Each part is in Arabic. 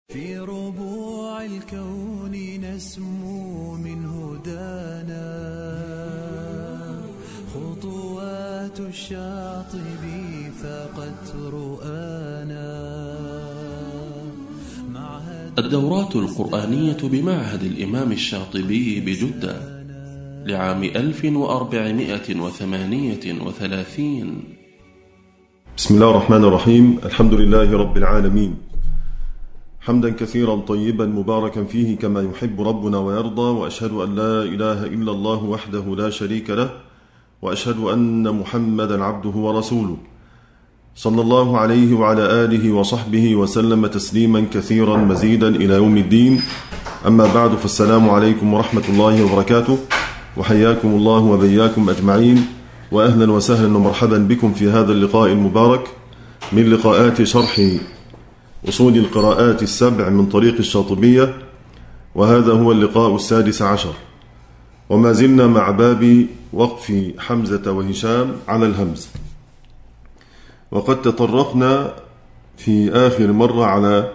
في ربوع الكون نسمو من هدانا خطوات الشاطب فقد رؤانا. الدورات القرآنية بمعهد الإمام الشاطبي بجدة لعام 1438. بسم الله الرحمن الرحيم. الحمد لله رب العالمين، حمدا كثيرا طيبا مباركا فيه كما يحب ربنا ويرضى، وأشهد أن لا إله إلا الله وحده لا شريك له، وأشهد أن محمدا عبده ورسوله صلى الله عليه وعلى آله وصحبه وسلم تسليما كثيرا مزيدا إلى يوم الدين. أما بعد، فالسلام عليكم ورحمة الله وبركاته، وحياكم الله وبياكم أجمعين، وأهلا وسهلا ومرحبا بكم في هذا اللقاء المبارك من لقاءات شرح أصول القراءات السبع من طريق الشاطبية، وهذا هو اللقاء 16، وما زلنا مع باب وقف حمزة وهشام على الهمز. وقد تطرقنا في آخر مرة على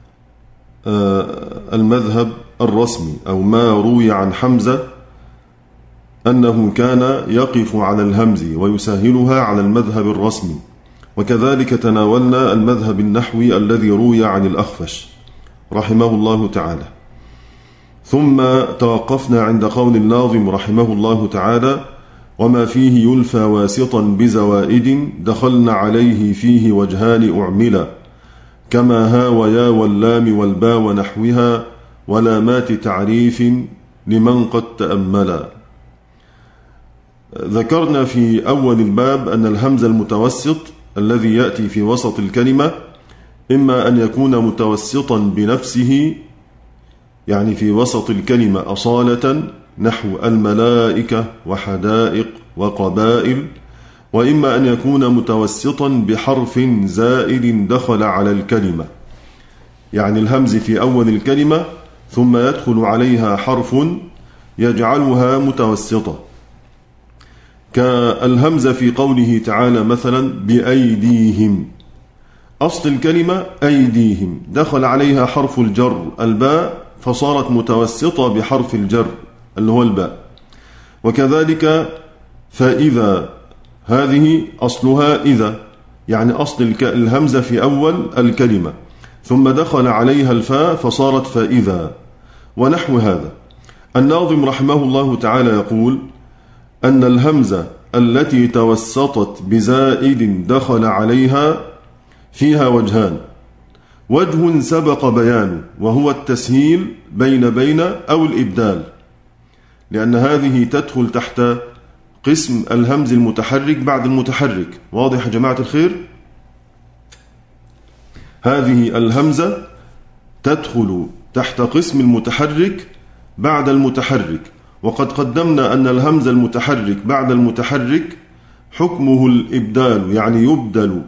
المذهب الرسمي، أو ما روي عن حمزة أنه كان يقف على الهمز ويسهلها على المذهب الرسمي، وكذلك تناولنا المذهب النحوي الذي روي عن الأخفش رحمه الله تعالى. ثم توقفنا عند قول الناظم رحمه الله تعالى: وما فيه يلفى واسطا بزوائد دخلنا عليه فيه وجهان أعملا كما ها ويا واللام والبا ونحوها ولامات تعريف لمن قد تأملا. ذكرنا في أول الباب أن الهمز المتوسط الذي يأتي في وسط الكلمة إما أن يكون متوسطا بنفسه، يعني في وسط الكلمة أصالة نحو الملائكة وحدائق وقبائل، وإما أن يكون متوسطا بحرف زائد دخل على الكلمة، يعني الهمز في أول الكلمة ثم يدخل عليها حرف يجعلها متوسطة، كالهمزة في قوله تعالى مثلا بأيديهم، أصل الكلمة أيديهم، دخل عليها حرف الجر الباء فصارت متوسطة بحرف الجر اللي هو الباء. وكذلك فإذا، هذه أصلها إذا، يعني أصل الهمزة في أول الكلمة ثم دخل عليها الفاء فصارت فإذا، ونحو هذا. الناظم رحمه الله تعالى يقول أن الهمزة التي توسطت بزائد دخل عليها فيها وجهان: وجه سبق بيانه وهو التسهيل بين أو الإبدال، لأن هذه تدخل تحت قسم الهمز المتحرك بعد المتحرك. واضح يا جماعة الخير؟ هذه الهمزة تدخل تحت قسم المتحرك بعد المتحرك، وقد قدمنا أن الهمز المتحرك بعد المتحرك حكمه الإبدال، يعني يبدل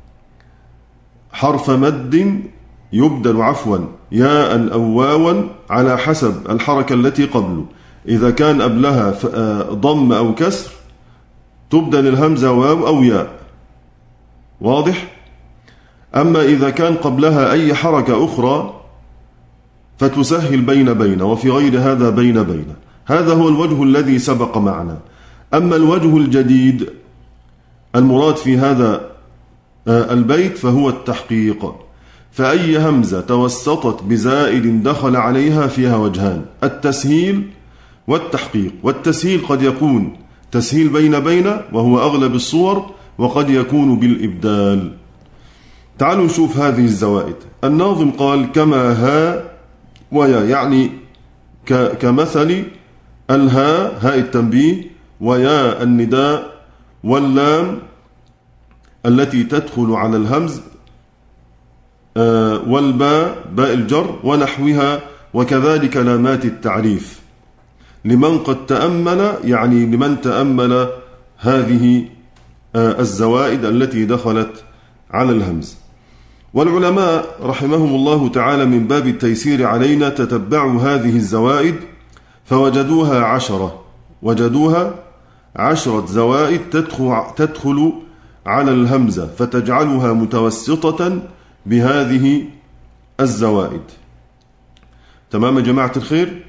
حرف مد، يبدل ياء أو واوا على حسب الحركة التي قبله. إذا كان قبلها ضم أو كسر تبدل الهمزة واو أو ياء. واضح؟ أما إذا كان قبلها أي حركة أخرى فتسهل بين، وفي غير هذا بين. هذا هو الوجه الذي سبق معنا. أما الوجه الجديد المراد في هذا البيت فهو التحقيق، فأي همزة توسطت بزائد دخل عليها فيها وجهان: التسهيل والتحقيق. والتسهيل قد يكون تسهيل بين وهو أغلب الصور، وقد يكون بالإبدال. تعالوا نشوف هذه الزوائد. الناظم قال كما ها ويا، يعني كمثل الهاء التنبيه، ويا النداء، واللام التي تدخل على الهمز، والباء باء الجر ونحوها، وكذلك لامات التعريف لمن قد تأمل، يعني لمن تأمل هذه الزوائد التي دخلت على الهمز. والعلماء رحمهم الله تعالى من باب التيسير علينا تتبعوا هذه الزوائد فوجدوها 10، وجدوها 10 زوائد تدخل على الهمزة فتجعلها متوسطة بهذه الزوائد. تمام يا جماعة الخير؟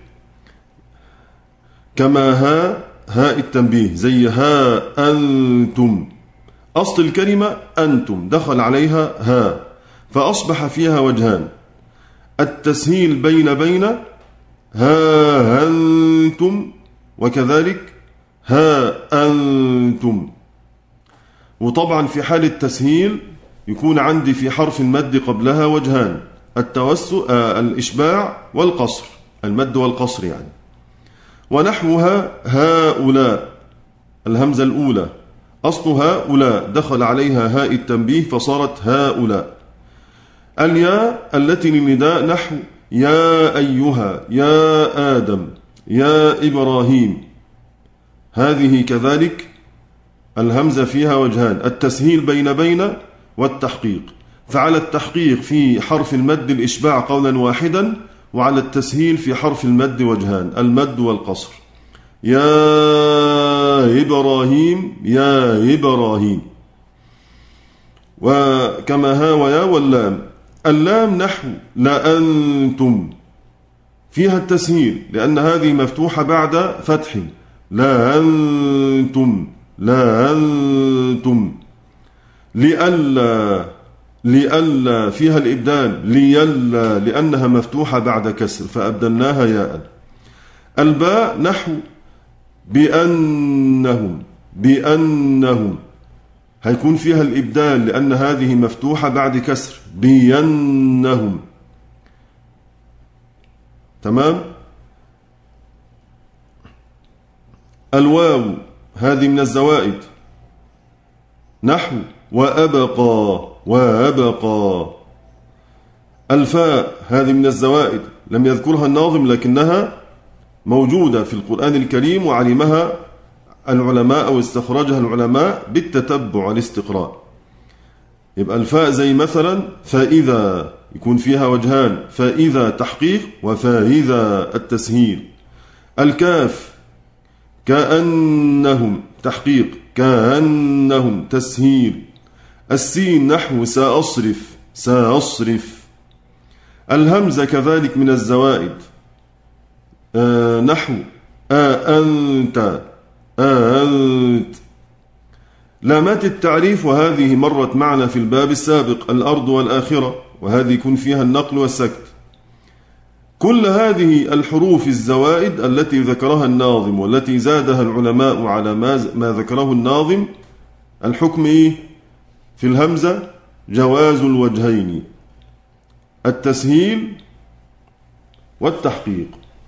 كما هاء التنبيه، زي ها أنتم، أصل الكلمة أنتم دخل عليها ها، فأصبح فيها وجهان: التسهيل بين ها أنتم، وكذلك ها أنتم. وطبعا في حال التسهيل يكون عندي في حرف المد قبلها وجهان: الإشباع والقصر، المد والقصر يعني. ونحوها هؤلاء، الهمزة الأولى أصل هؤلاء دخل عليها هاء التنبيه فصارت هؤلاء. الياء التي للنداء نحو يا أيها، يا آدم، يا إبراهيم، هذه كذلك الهمزة فيها وجهان: التسهيل بين والتحقيق. فعلى التحقيق في حرف المد الإشباع قولا واحدا، وعلى التسهيل في حرف المد وجهان: المد والقصر. يا إبراهيم، يا إبراهيم. وكما ها ويا واللام. اللام نحو لأنتم، فيها التسهيل لأن هذه مفتوحة بعد فتح: لأنتم، لأنتم. لئلا فيها الإبدال: ليلا، لأنها مفتوحة بعد كسر فأبدلناها ياء. الباء نحو بأنهم، بأنهم، هيكون فيها الإبدال لأن هذه مفتوحة بعد كسر: بينهم. تمام. الواو هذه من الزوائد نحو وأبقى، وأبقى. الفاء هذه من الزوائد لم يذكرها الناظم لكنها موجودة في القرآن الكريم، وعلمها العلماء أو استخرجها العلماء بالتتبع والاستقراء. يبقى الفاء زي مثلا فإذا، يكون فيها وجهان: فإذا تحقيق وفإذا التسهيل. الكاف كأنهم تحقيق، كأنهم تسهيل. السين نحو سأصرف، سأصرف. الهمزة كذلك من الزوائد نحو أنت، أنت. لامات التعريف وهذه مرت معنا في الباب السابق: الأرض والآخرة، وهذه يكون فيها النقل والسكت. كل هذه الحروف الزوائد التي ذكرها الناظم والتي زادها العلماء على ما ذكره الناظم، الحكم في الهمزة جواز الوجهين: التسهيل والتحقيق.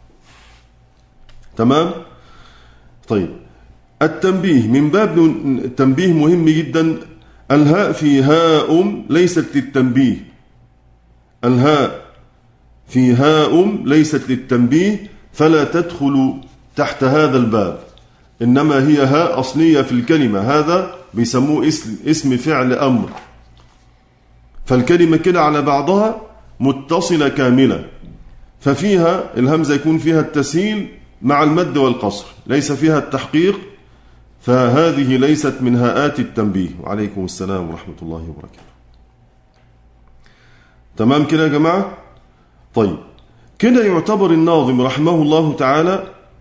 تمام. طيب، التنبيه من باب التنبيه مهم جدا. الهاء في هاء ليست للتنبيه، الهاء في هاء ليست للتنبيه، فلا تدخل تحت هذا الباب، إنما هي هاء أصلية في الكلمة. هذا بيسموه اسم فعل أمر، فالكلمة كده على بعضها متصلة كاملة، ففيها الهمزة يكون فيها التسهيل مع المد والقصر، ليس فيها التحقيق، فهذه ليست من هاءات التنبيه. وعليكم السلام ورحمة الله وبركاته. تمام كده يا جماعة؟ طيب، كده يعتبر الناظم رحمه الله تعالى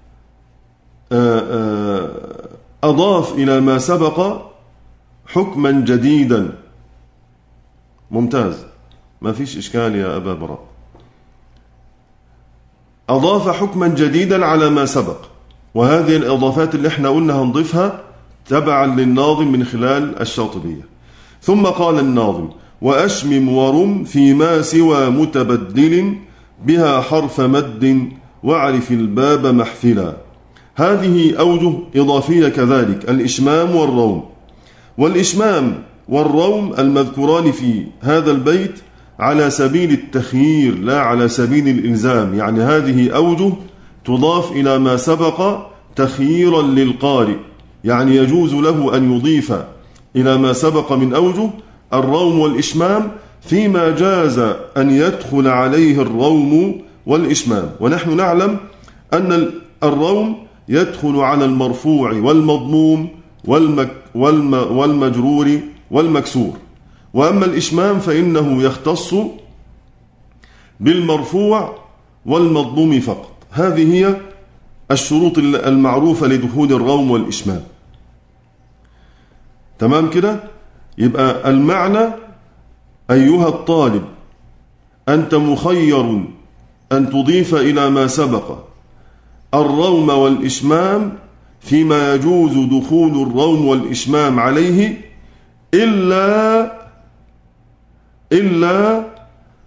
أضاف إلى ما سبق حكما جديدا. ممتاز، ما فيش إشكال يا أبا براء. أضاف حكما جديدا على ما سبق، وهذه الإضافات اللي احنا قلنا هنضيفها تبعا للناظم من خلال الشاطبية. ثم قال الناظم: وأشمم ورم فيما سوى متبدل بها حرف مد واعرف الباب محفلا. هذه أوجه إضافية كذلك: الإشمام والروم. والإشمام والروم المذكوران في هذا البيت على سبيل التخيير لا على سبيل الإلزام، يعني هذه أوجه تضاف إلى ما سبق تخييرا للقارئ، يعني يجوز له أن يضيف إلى ما سبق من أوجه الروم والإشمام فيما جاز أن يدخل عليه الروم والإشمام. ونحن نعلم أن الروم يدخل على المرفوع والمضموم والمجرور والمكسور، وأما الإشمام فإنه يختص بالمرفوع والمضموم فقط. هذه هي الشروط المعروفة لدخول الروم والإشمام. تمام كده؟ يبقى المعنى: أيها الطالب، أنت مخير أن تضيف إلى ما سبق الروم والإشمام فيما يجوز دخول الروم والإشمام عليه إلا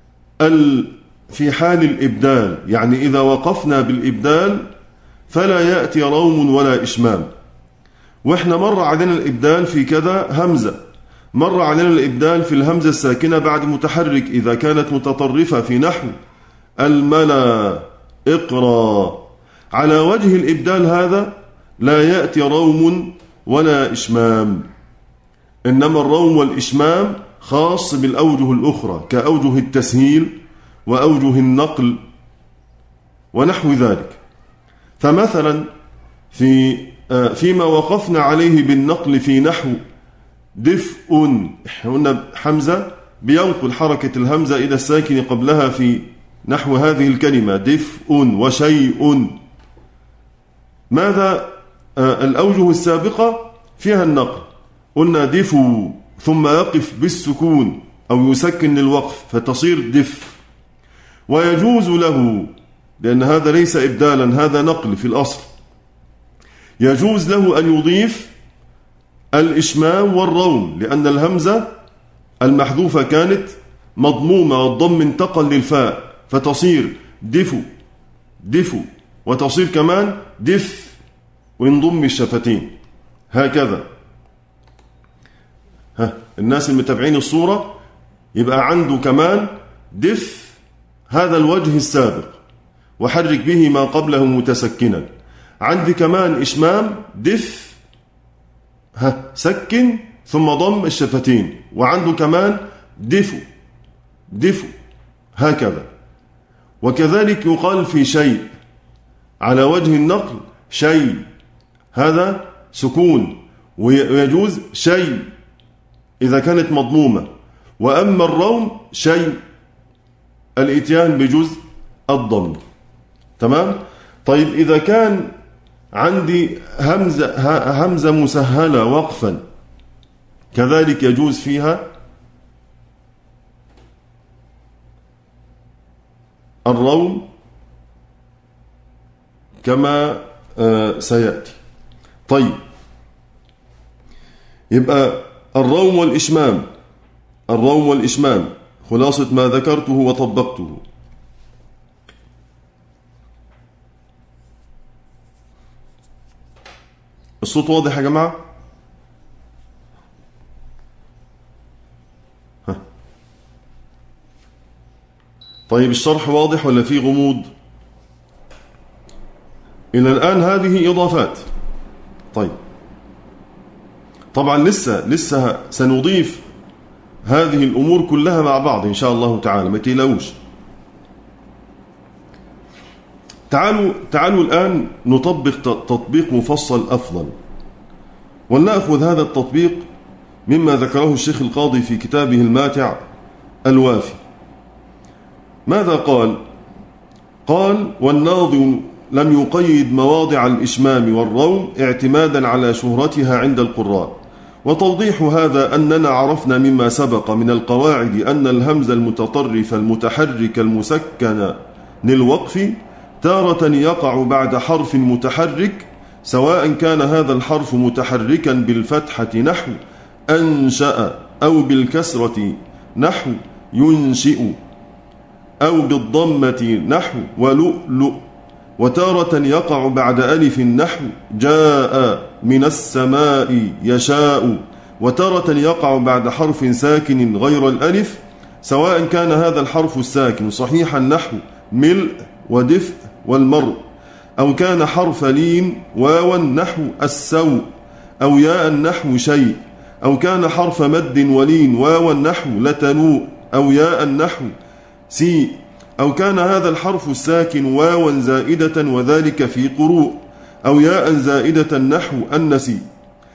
في حال الإبدال. يعني إذا وقفنا بالإبدال فلا يأتي روم ولا إشمام. وإحنا مر علينا الإبدال في كذا همزة، مر علينا الإبدال في الهمزة الساكنة بعد متحرك إذا كانت متطرفة في نحو الملا اقرأ. على وجه الإبدال هذا لا يأتي روم ولا إشمام، إنما الروم والإشمام خاص بالأوجه الأخرى كأوجه التسهيل وأوجه النقل ونحو ذلك. فمثلا فيما وقفنا عليه بالنقل في نحو دفء، قلنا حمزة بينقل حركة الهمزة إلى الساكن قبلها في نحو هذه الكلمة دفء وشيء. ماذا الأوجه السابقة فيها النقل؟ قلنا دفو ثم يقف بالسكون أو يسكن للوقف فتصير دف. ويجوز له، لأن هذا ليس إبدالا، هذا نقل في الأصل، يجوز له أن يضيف الإشمام والروم، لأن الهمزة المحذوفة كانت مضمومة والضم انتقل للفاء فتصير دفو دفو، وتصير كمان دف وينضم الشفتين هكذا. الناس المتابعين الصورة يبقى عنده كمان دف، هذا الوجه السابق، وحرك به ما قبله متسكنا. عندي كمان إشمام دف سكن ثم ضم الشفتين، وعنده كمان دفو دفو هكذا. وكذلك يقال في شيء على وجه النقل شيء، هذا سكون، ويجوز شيء إذا كانت مضمومة. وأما الروم شيء الإتيان بجزء الضم. تمام؟ طيب إذا كان عندي همزة مسهلة وقفا كذلك يجوز فيها الروم كما سيأتي. طيب يبقى الروم والإشمام خلاصة ما ذكرته وطبقته. الصوت واضح يا جماعة؟ طيب الشرح واضح ولا فيه غموض؟ إلى الآن هذه إضافات. طيب طبعا لسه سنضيف هذه الأمور كلها مع بعض إن شاء الله تعالى، ما تقلقوش. تعالوا الآن نطبق تطبيق مفصل أفضل، ولنأخذ هذا التطبيق مما ذكره الشيخ القاضي في كتابه الماتع الوافي. ماذا قال والناظم لم يقيد مواضع الإشمام والروم اعتمادا على شهرتها عند القراء. وتوضيح هذا أننا عرفنا مما سبق من القواعد أن الهمز المتطرف المتحرك المسكن للوقف تارة يقع بعد حرف متحرك، سواء كان هذا الحرف متحركا بالفتحة نحو أنشأ، أو بالكسرة نحو ينشئ، أو بالضمة نحو ولؤلؤ. وتارة يقع بعد ألف نحو جاء من السماء يشاء. وتارة يقع بعد حرف ساكن غير الألف، سواء كان هذا الحرف الساكن صحيحا نحو ملء ودفء والمرء، أو كان حرف لين واوا نحو السوء، أو ياء نحو شيء، أو كان حرف مد ولين واوا نحو لتنوء، أو ياء نحو سيء، أو كان هذا الحرف الساكن واوا زائدة وذلك في قروء، أو ياء زائدة نحو النسي.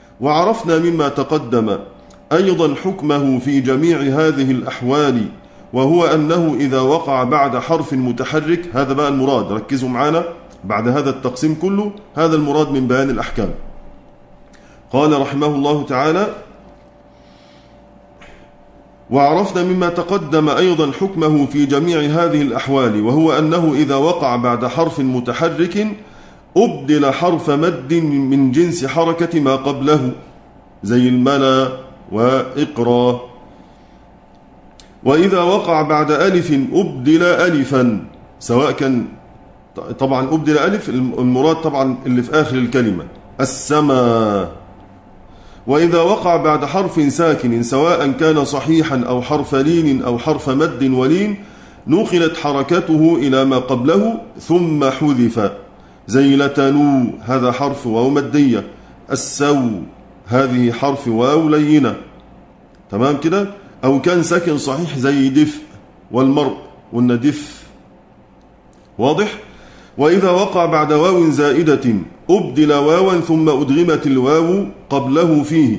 وعرفنا مما تقدم أيضا حكمه في جميع هذه الأحوال، وهو أنه إذا وقع بعد حرف متحرك، هذا بقى المراد، ركزوا معنا بعد هذا التقسيم كله، هذا المراد من بيان الأحكام. قال رحمه الله تعالى: وعرفنا مما تقدم أيضا حكمه في جميع هذه الأحوال، وهو أنه إذا وقع بعد حرف متحرك أبدل حرف مد من جنس حركة ما قبله، زي الملا وإقرا. وإذا وقع بعد ألف أبدل ألفا، سواء كان طبعا أبدل ألف المراد طبعا اللي في آخر الكلمة، السماء. وإذا وقع بعد حرف ساكن سواء كان صحيحا أو حرف لين أو حرف مد ولين نقلت حركته إلى ما قبله ثم حذف، زي لتنو هذا حرف واو مدية، السو هذه حرف واو لينة، تمام كده. أو كان ساكن صحيح زي دف والمرء والندف، واضح. وإذا وقع بعد واو زائدة أبدل واوا ثم أدغمت الواو قبله فيه.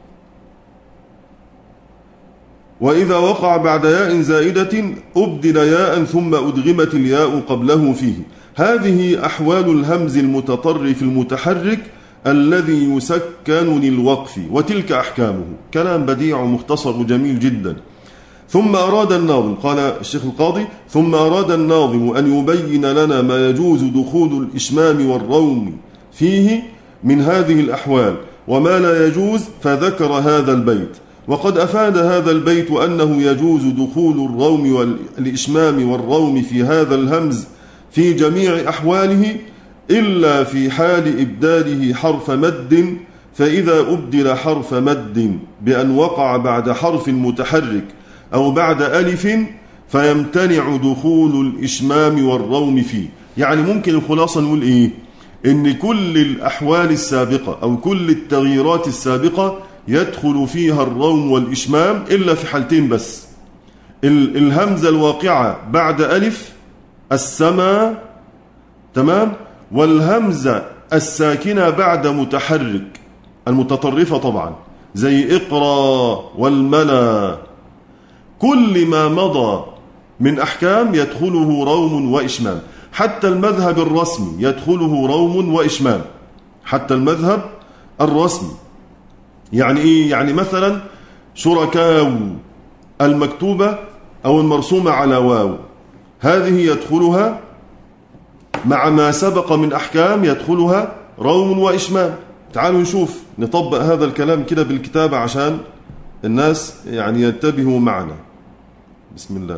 وإذا وقع بعد ياء زائدة أبدل ياء ثم أدغمت الياء قبله فيه. هذه أحوال الهمز المتطرف المتحرك الذي يسكن للوقف، وتلك أحكامه. كلام بديع ومختصر وجميل جدا. ثم أراد الناظم، قال الشيخ القاضي: ثم أراد الناظم أن يبين لنا ما يجوز دخول الإشمام والروم فيه من هذه الأحوال وما لا يجوز، فذكر هذا البيت. وقد أفاد هذا البيت أنه يجوز دخول الروم والإشمام والروم في هذا الهمز في جميع أحواله إلا في حال إبداله حرف مد، فإذا أبدل حرف مد بأن وقع بعد حرف متحرك أو بعد ألف فيمتنع دخول الإشمام والروم فيه. يعني ممكن الخلاصة نقول إيه؟ إن كل الأحوال السابقة أو كل التغييرات السابقة يدخل فيها الروم والإشمام إلا في حالتين بس: الهمزة الواقعة بعد ألف، السماء، تمام، والهمزة الساكنة بعد متحرك المتطرفة طبعا، زي اقرأ والملا. كل ما مضى من أحكام يدخله روم وإشمام، حتى المذهب الرسمي يدخله روم وإشمام، حتى المذهب الرسمي. يعني إيه؟ يعني مثلا شركاء المكتوبة أو المرسومة على واو، هذه يدخلها مع ما سبق من أحكام يدخلها روم وإشمام. تعالوا نشوف، نطبق هذا الكلام كده بالكتابة عشان الناس يعني ينتبهوا معنا. بسم الله.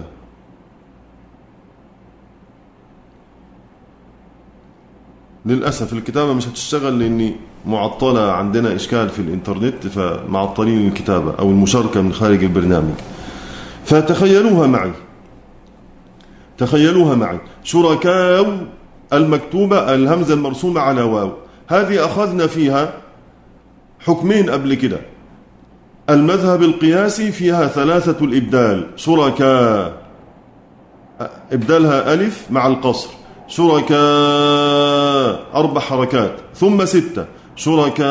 للأسف الكتابة مش هتشتغل لأني معطلة، عندنا إشكال في الإنترنت فمعطلين الكتابة أو المشاركة من خارج البرنامج. فتخيلوها معي، تخيلوها معي. شركاء المكتوبة الهمزة المرسومة على واو، هذه أخذنا فيها حكمين قبل كده. المذهب القياسي فيها ثلاثة الإبدال، شركاء إبدالها ألف مع القصر، شركاء 4 حركات ثم 6، شركاء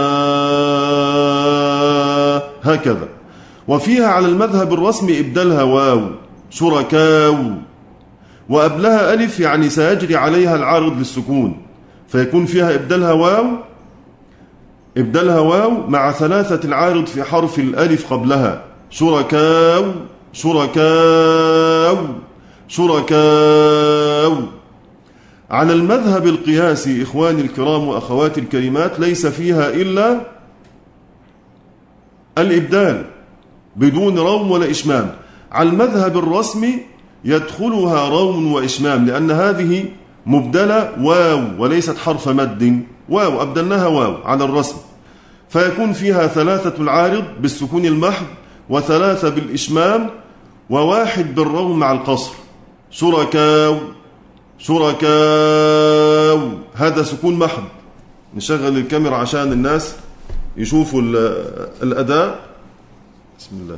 هكذا. وفيها على المذهب الرسمي إبدالها واو، شركاء، وقبلها ألف يعني سيجري عليها العارض للسكون، فيكون فيها إبدالها واو مع ثلاثة العارض في حرف الألف قبلها، شركاء شركاء شركاء. على المذهب القياسي إخواني الكرام وأخواتي الكريمات ليس فيها إلا الإبدال بدون روم ولا إشمام. على المذهب الرسمي يدخلها روم وإشمام، لأن هذه مبدلة واو وليست حرف مد، واو أبدلناها واو على الرسم، فيكون فيها 3 العارض بالسكون المحض، و3 بالإشمام، و1 بالروم مع القصر، شركاء شركاء، هذا سكون محض. نشغل الكاميرا عشان الناس يشوفوا الأداء. بسم الله.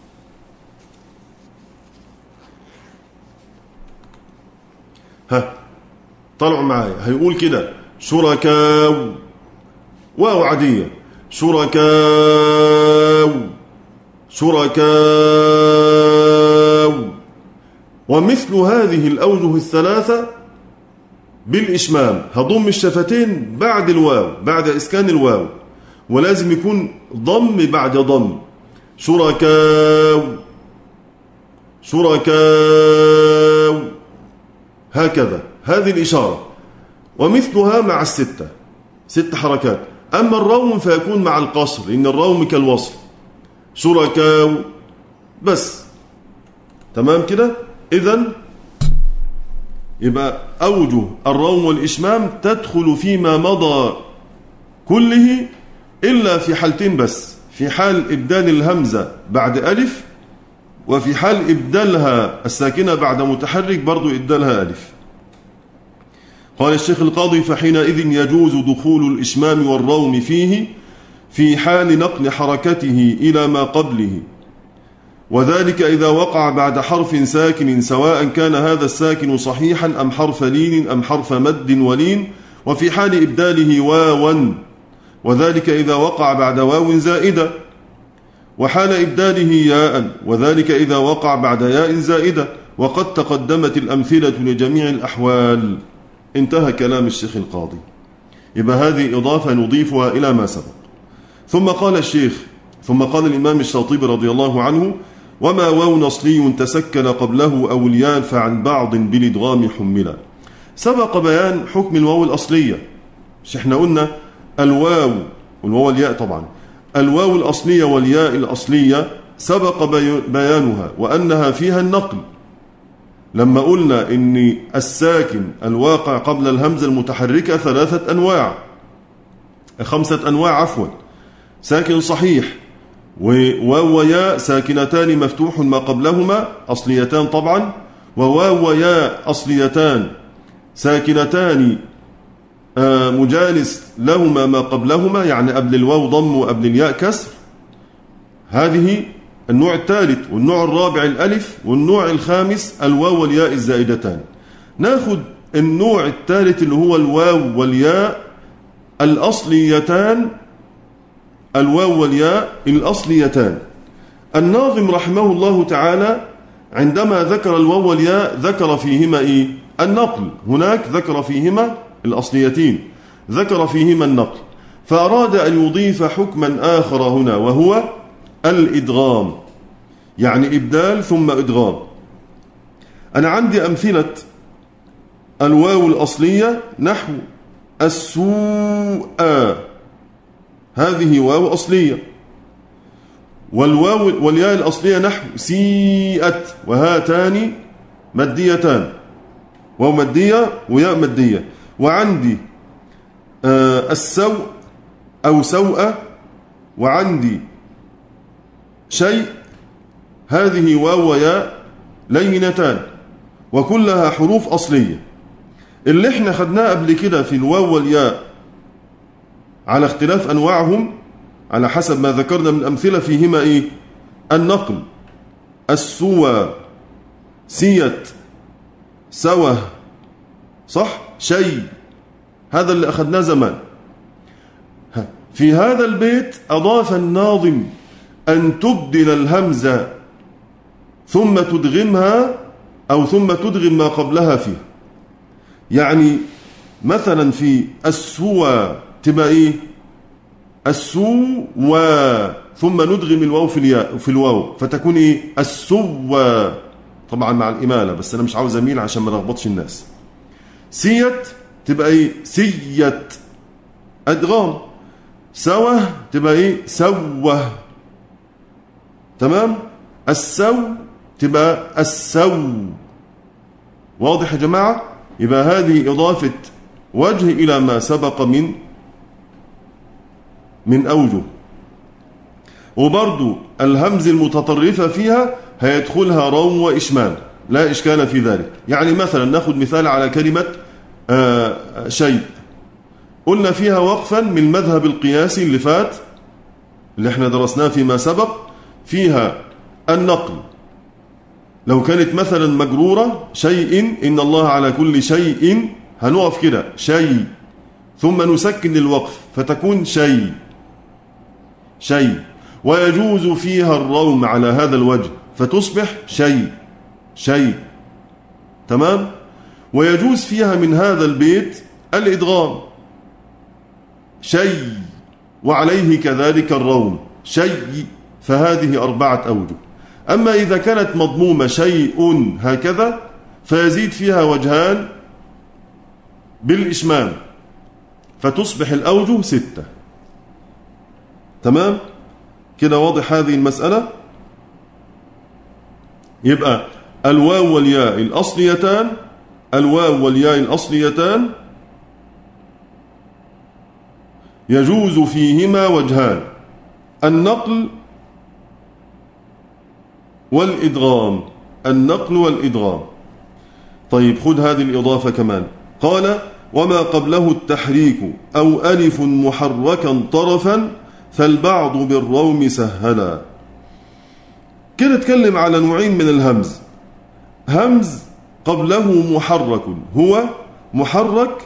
ها طلعوا معايا، هيقول كده شركاء، واو عادية، شركاء شركاء، ومثل هذه الأوجه الثلاثة بالإشمام، هضم الشفتين بعد الواو، بعد إسكان الواو، ولازم يكون ضم بعد ضم. شركاء شركاء، هكذا، هذه الإشارة. ومثلها مع الستة، 6 حركات. أما الروم فيكون مع القصر، إن الروم كالوصل. شركاء بس. تمام كده؟ إذن يبقى أوجه الروم والإشمام تدخل فيما مضى كله إلا في حالتين بس، في حال إبدال الهمزة بعد ألف، وفي حال إبدالها الساكنة بعد متحرك برضو إبدالها ألف. قال الشيخ القاضي: فحينئذ يجوز دخول الإشمام والروم فيه في حال نقل حركته إلى ما قبله، وذلك إذا وقع بعد حرف ساكن، سواء كان هذا الساكن صحيحا أم حرف لين أم حرف مد ولين، وفي حال إبداله واوا، وذلك إذا وقع بعد واو زائدة، وحال إبداله ياء، وذلك إذا وقع بعد ياء زائدة، وقد تقدمت الأمثلة لجميع الأحوال. انتهى كلام الشيخ القاضي. يبقى هذه إضافة نضيفها إلى ما سبق. ثم قال الإمام الشاطبي رضي الله عنه: وما واو نصلي تسكن قبله أو الياء فعن بعض بالإدغام حملا. سبق بيان حكم الواو الأصلية. مش احنا قلنا الواو والواو الياء، طبعا الواو الأصلية والياء الأصلية سبق بيانها وأنها فيها النقل، لما قلنا إن الساكن الواقع قبل الهمزة المتحركة 5 أنواع عفوا: ساكن صحيح، وواو وياء ساكنتان مفتوح ما قبلهما أصليتان طبعا، وواو وياء أصليتان ساكنتان مجالس لهما ما قبلهما، يعني قبل الواو ضم وقبل الياء كسر. هذه النوع الثالث. والنوع الرابع الألف، والنوع الخامس الواو والياء الزائدتان. ناخد النوع الثالث اللي هو الواو والياء الأصليتان، الواو والياء الأصليتان. الناظم رحمه الله تعالى عندما ذكر الواو والياء ذكر فيهما إيه؟ النقل. هناك ذكر فيهما الأصليتين، ذكر فيهما النقل، فأراد أن يضيف حكما آخر هنا، وهو الإدغام، يعني إبدال ثم إدغام. أنا عندي أمثلة الواو الأصلية نحو السوء، هذه واو أصلية. والواو والياء الأصلية نحو سيئت، وهاتان مديتان، واو مدية وياء مدية. وعندي السوء أو سوء، وعندي شيء، هذه واو وياء لينتان، وكلها حروف أصلية. اللي احنا خدناه قبل كده في الواو والياء على اختلاف أنواعهم على حسب ما ذكرنا من أمثلة فيهما إيه؟ النقل. السوى، سيت، سوى، صح؟ شيء، هذا اللي أخذناه زمان. في هذا البيت أضاف الناظم أن تبدل الهمزة ثم تدغمها، أو ثم تدغم ما قبلها فيه. يعني مثلا في السوى تبقى إيه؟ السوى، ثم ندغم الواو في الياء في الواو فتكون إيه؟ السوى، طبعا مع الإمالة، بس أنا مش عاوز أميل عشان ما نغبطش الناس. سيت تبقى إيه؟ سيت، أدغام. سوى تبقى إيه؟ سوى، تمام. السو تبقى السو. واضح يا جماعة؟ يبقى هذه إضافة وجه إلى ما سبق من أوجه. وبرضو الهمز المتطرفة فيها هيدخلها روم وإشمال، لا إشكال في ذلك. يعني مثلا ناخد مثال على كلمة شيء، قلنا فيها وقفا من المذهب القياسي اللي فات اللي احنا درسناه فيما سبق، فيها النقل. لو كانت مثلا مجرورة شيء إن الله على كل شيء، هنقف كده شيء ثم نسكن الوقف فتكون شيء شيء. ويجوز فيها الروم على هذا الوجه فتصبح شيء شيء، تمام. ويجوز فيها من هذا البيت الإدغام، شيء، وعليه كذلك الروم، شيء، فهذه 4 أوجه. أما إذا كانت مضمومة شيء هكذا فيزيد فيها وجهان بالإشمام فتصبح الأوجه 6. تمام كده، واضح هذه المسألة؟ يبقى الواو والياء الأصليتان، الواو والياء الأصليتان يجوز فيهما وجهان، النقل والإدغام، النقل والإدغام. طيب خذ هذه الإضافة كمان، قال وما قبله التحريك أو ألف محركا طرفا فالبعض بالروم سهلا. كده اتكلم على نوعين من الهمز، همز قبله محرك، هو محرك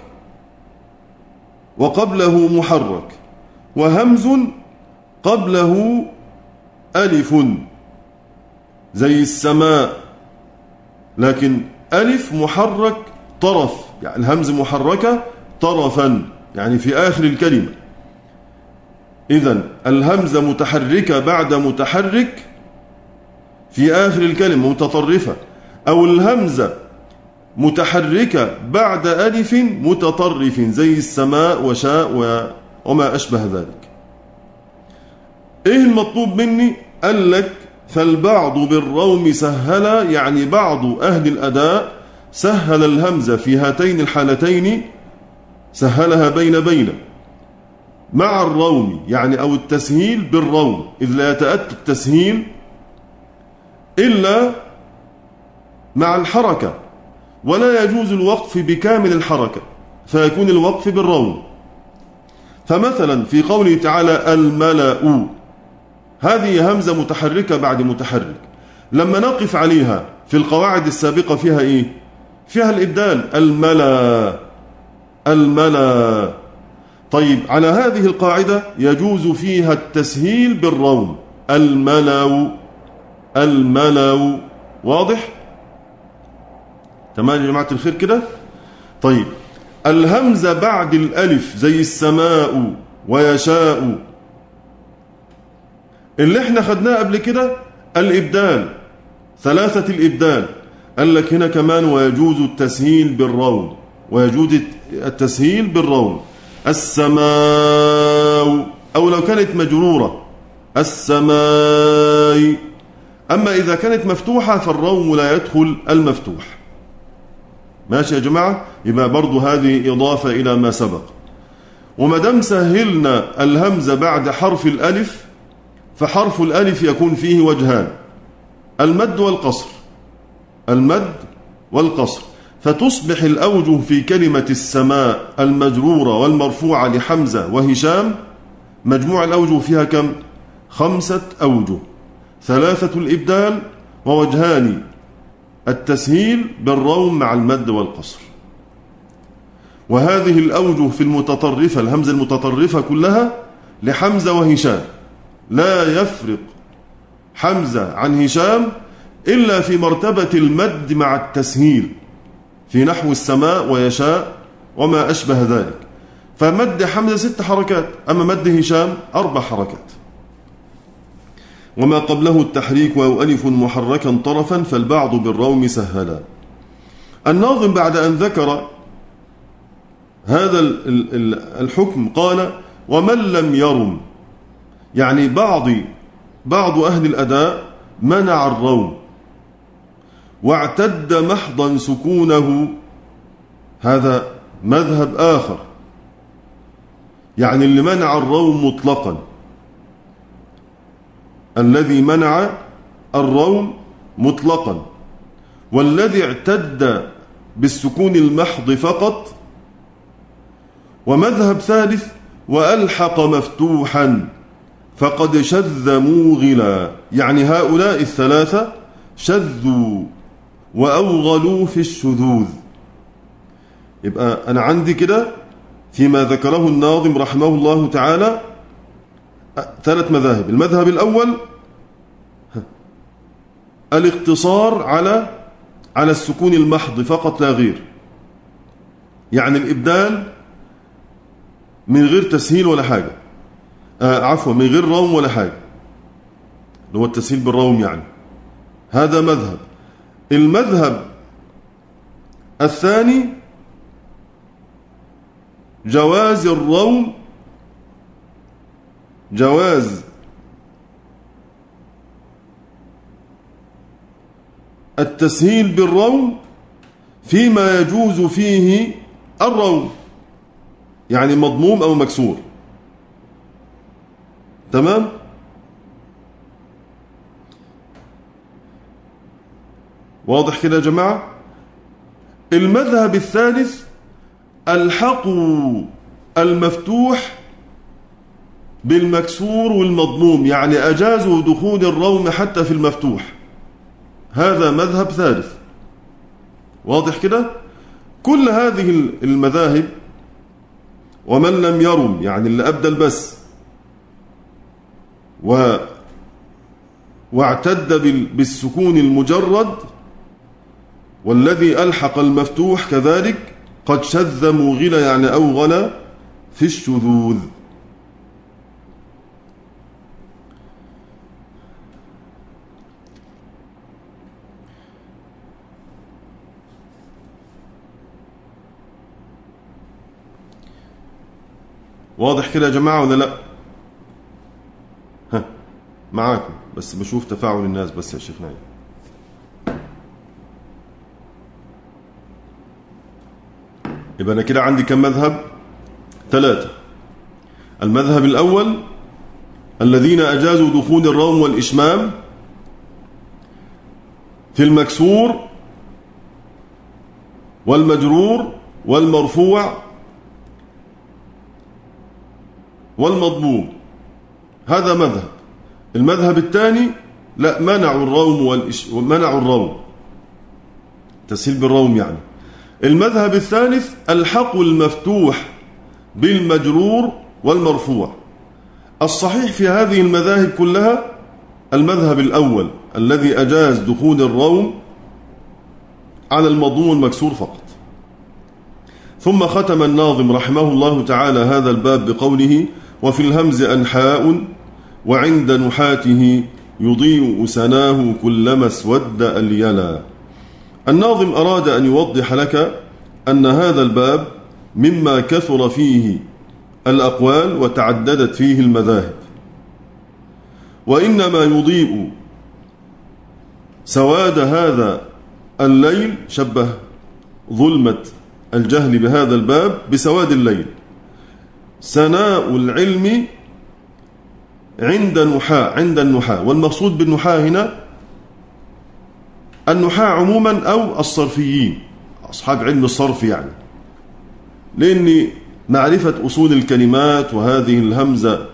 وقبله محرك، وهمز قبله ألف زي السماء، لكن ألف محرك طرف، يعني الهمز محركة طرفا يعني في آخر الكلمة. إذن الهمزة متحركة بعد متحرك في آخر الكلمة متطرفة، أو الهمزة متحركة بعد ألف متطرف زي السماء وشاء وما أشبه ذلك. إيه المطلوب مني؟ قال لك فالبعض بالروم سهلا، يعني بعض أهل الأداء سهل الهمزة في هاتين الحالتين، سهلها بين مع الروم، يعني أو التسهيل بالروم، إذ لا يتأتى التسهيل إلا مع الحركة، ولا يجوز الوقف بكامل الحركة فيكون الوقف بالروم. فمثلا في قوله تعالى الملأ، هذه همزة متحركة بعد متحرك، لما نقف عليها في القواعد السابقة فيها إيه؟ فيها الإبدال، الملأ الملأ. طيب على هذه القاعدة يجوز فيها التسهيل بالروم، الملأ الملأ. واضح؟ تمام يا جماعة الخير كده؟ طيب الهمزة بعد الألف زي السماء ويشاء، اللي احنا خدناه قبل كده الإبدال، 3 الإبدال. قال لك هنا كمان ويجوز التسهيل بالروم، ويجوز التسهيل بالروم، السماء، أو لو كانت مجرورة السماء. أما إذا كانت مفتوحة فالروم لا يدخل المفتوح. ماشي يا جماعة؟ يبقى برضو هذه إضافة إلى ما سبق. ومدام سهلنا الهمزة بعد حرف الألف فحرف الألف يكون فيه وجهان، المد والقصر، المد والقصر، فتصبح الأوجه في كلمة السماء المجرورة والمرفوعة لحمزة وهشام مجموع الأوجه فيها كم؟ 5 أوجه، 3 الإبدال ووجهان التسهيل بالروم مع المد والقصر. وهذه الأوجه في المتطرفة، الهمزة المتطرفة كلها لحمزة وهشام، لا يفرق حمزة عن هشام إلا في مرتبة المد مع التسهيل في نحو السماء ويشاء وما أشبه ذلك، فمد حمزة 6 حركات، أما مد هشام 4 حركات. وما قبله التحريك أو ألف محركا طرفا فالبعض بالروم سهلا. الناظم بعد أن ذكر هذا الحكم قال ومن لم يرم، يعني بعض أهل الأداء منع الروم واعتد محضا سكونه، هذا مذهب آخر، يعني اللي منع الروم مطلقا، الذي منع الروم مطلقا، والذي اعتد بالسكون المحض فقط. ومذهب ثالث وألحق مفتوحا فقد شذ موغلا، يعني هؤلاء الثلاثة شذوا وأوغلوا في الشذوذ. يبقى أنا عندي كده فيما ذكره الناظم رحمه الله تعالى 3 مذاهب. المذهب الأول الاقتصار على على السكون المحض فقط لا غير، يعني الإبدال من غير تسهيل ولا حاجة، عفوا من غير روم ولا حاجة، اللي هو التسهيل بالروم يعني. هذا مذهب. المذهب الثاني جواز الروم، جواز التسهيل بالروم فيما يجوز فيه الروم، يعني مضموم أو مكسور. تمام؟ واضح كده يا جماعة؟ المذهب الثالث الحقوا المفتوح بالمكسور والمضموم، يعني أجازوا دخول الروم حتى في المفتوح. هذا مذهب ثالث. واضح كده؟ كل هذه المذاهب ومن لم يرم، يعني اللي أبدل بس واعتد بالسكون المجرد، والذي ألحق المفتوح كذلك قد شذ موغل، يعني أوغل في الشذوذ. واضح كده يا جماعة ولا لا؟ ها معاكم، بس بشوف تفاعل الناس بس يا شيخ نايم. يبقى أنا كده عندي كم مذهب؟ 3. المذهب الأول الذين أجازوا دخول الروم والإشمام في المكسور والمجرور والمرفوع والمضموم، هذا مذهب. المذهب الثاني لا، منعوا الروم ومنعوا الروم، تسهيل بالروم يعني. المذهب الثالث الحقوا المفتوح بالمجرور والمرفوع. الصحيح في هذه المذاهب كلها المذهب الأول الذي أجاز دخول الروم على المضموم والمكسور فقط. ثم ختم الناظم رحمه الله تعالى هذا الباب بقوله: وفي الهمز أنحاء وعند نحاته يضيء سناه كلما اسود اليلا. الناظم أراد أن يوضح لك أن هذا الباب مما كثر فيه الأقوال وتعددت فيه المذاهب، وإنما يضيء سواد هذا الليل، شبه ظلمة الجهل بهذا الباب بسواد الليل، سناء العلم عند النحاة. والمقصود بالنحاة هنا النحاة عموما أو الصرفيين، أصحاب علم الصرف يعني، لأن معرفة أصول الكلمات وهذه الهمزة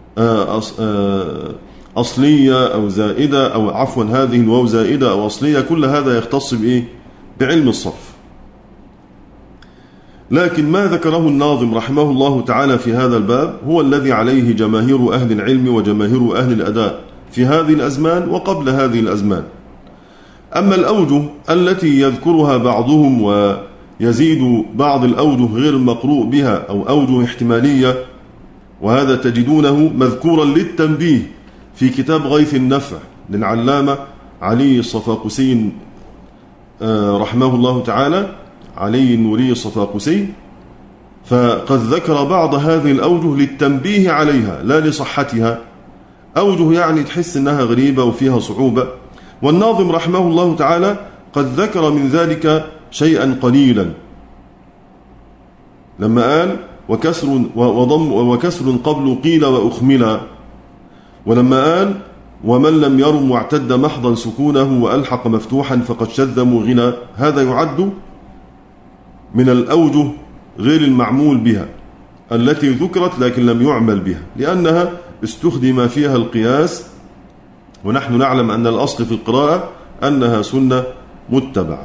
أصلية أو زائدة، أو عفوا هذه الواو زائدة أو أصلية، كل هذا يختص بإيه؟ بعلم الصرف. لكن ما ذكره الناظم رحمه الله تعالى في هذا الباب هو الذي عليه جماهير أهل العلم وجماهير أهل الأداء في هذه الأزمان وقبل هذه الأزمان. أما الأوجه التي يذكرها بعضهم ويزيد بعض الأوجه غير المقروء بها أو أوجه احتمالية، وهذا تجدونه مذكورا للتنبيه في كتاب غيث النفع للعلامة علي الصفاقسي رحمه الله تعالى، علي النوري الصفاقسي، فقد ذكر بعض هذه الأوجه للتنبيه عليها لا لصحتها، أوجه يعني تحس أنها غريبة وفيها صعوبة. والناظم رحمه الله تعالى قد ذكر من ذلك شيئا قليلا لما قال وكسر وضم وكسر قبل قيل وأخملا، ولما قال ومن لم يرم واعتد محضا سكونه وألحق مفتوحا فقد شذ مغنى، هذا يعد من الأوجه غير المعمول بها التي ذكرت لكن لم يعمل بها، لأنها استخدم فيها القياس، ونحن نعلم أن الأصل في القراءة أنها سنة متبعة.